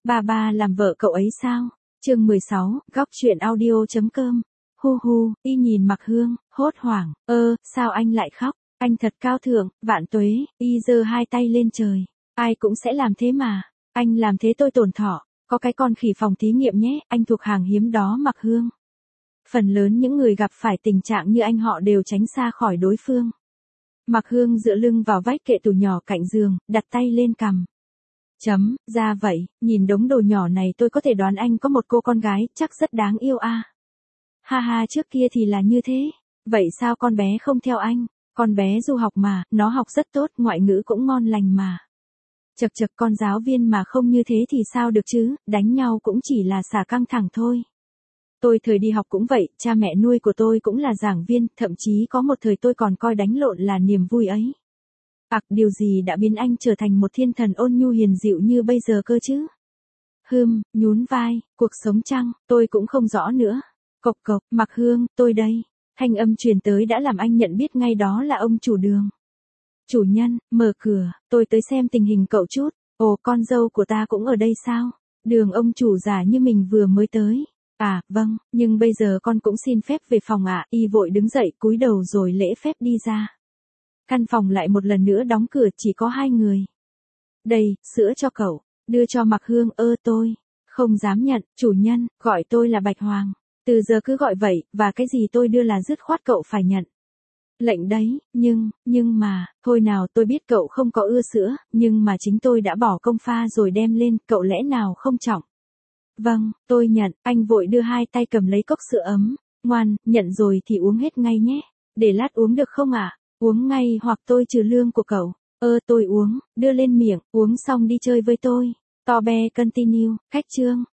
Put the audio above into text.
Ba ba làm vợ cậu ấy sao? Chương 16, góc truyện audio.com. Hu hu, y nhìn Mặc Hương, hốt hoảng, sao anh lại khóc? Anh thật cao thượng, vạn tuế, y giơ hai tay lên trời. Ai cũng sẽ làm thế mà. Anh làm thế tôi tổn thọ. Có cái con khỉ phòng thí nghiệm nhé, anh thuộc hàng hiếm đó Mặc Hương. Phần lớn những người gặp phải tình trạng như anh họ đều tránh xa khỏi đối phương. Mặc Hương dựa lưng vào vách kệ tủ nhỏ cạnh giường, đặt tay lên cằm. Ra vậy, nhìn đống đồ nhỏ này tôi có thể đoán anh có một cô con gái, chắc rất đáng yêu a. Ha ha, trước kia thì là như thế. Vậy sao con bé không theo anh? Con bé du học mà, nó học rất tốt, ngoại ngữ cũng ngon lành mà. Chật chật, con giáo viên mà không như thế thì sao được chứ, đánh nhau cũng chỉ là xả căng thẳng thôi. Tôi thời đi học cũng vậy, cha mẹ nuôi của tôi cũng là giảng viên, thậm chí có một thời tôi còn coi đánh lộn là niềm vui ấy. Điều gì đã biến anh trở thành một thiên thần ôn nhu hiền dịu như bây giờ cơ chứ? Nhún vai, cuộc sống chăng, tôi cũng không rõ nữa. Cộc cộc, Mặc Hương, tôi đây. Thanh âm truyền tới đã làm anh nhận biết ngay đó là ông chủ Đường. Chủ nhân, mở cửa, tôi tới xem tình hình cậu chút. Ồ, con dâu của ta cũng ở đây sao? Đường ông chủ giả như mình vừa mới tới. À, vâng, nhưng bây giờ con cũng xin phép về phòng ạ. Y vội đứng dậy cúi đầu rồi lễ phép đi ra. Căn phòng lại một lần nữa đóng cửa, chỉ có hai người. Đây, sữa cho cậu, đưa cho Mặc Hương. Tôi không dám nhận, chủ nhân, gọi tôi là Bạch Hoàng. Từ giờ cứ gọi vậy, và cái gì tôi đưa là dứt khoát cậu phải nhận. Lệnh đấy, nhưng mà, thôi nào, tôi biết cậu không có ưa sữa, nhưng mà chính tôi đã bỏ công pha rồi đem lên, cậu lẽ nào không trọng. Vâng, tôi nhận, anh vội đưa hai tay cầm lấy cốc sữa ấm. Ngoan, nhận rồi thì uống hết ngay nhé. Để lát uống được không ạ? Uống ngay hoặc tôi trừ lương của cậu. Tôi uống, đưa lên miệng, uống xong đi chơi với tôi. To be continue, khách trương.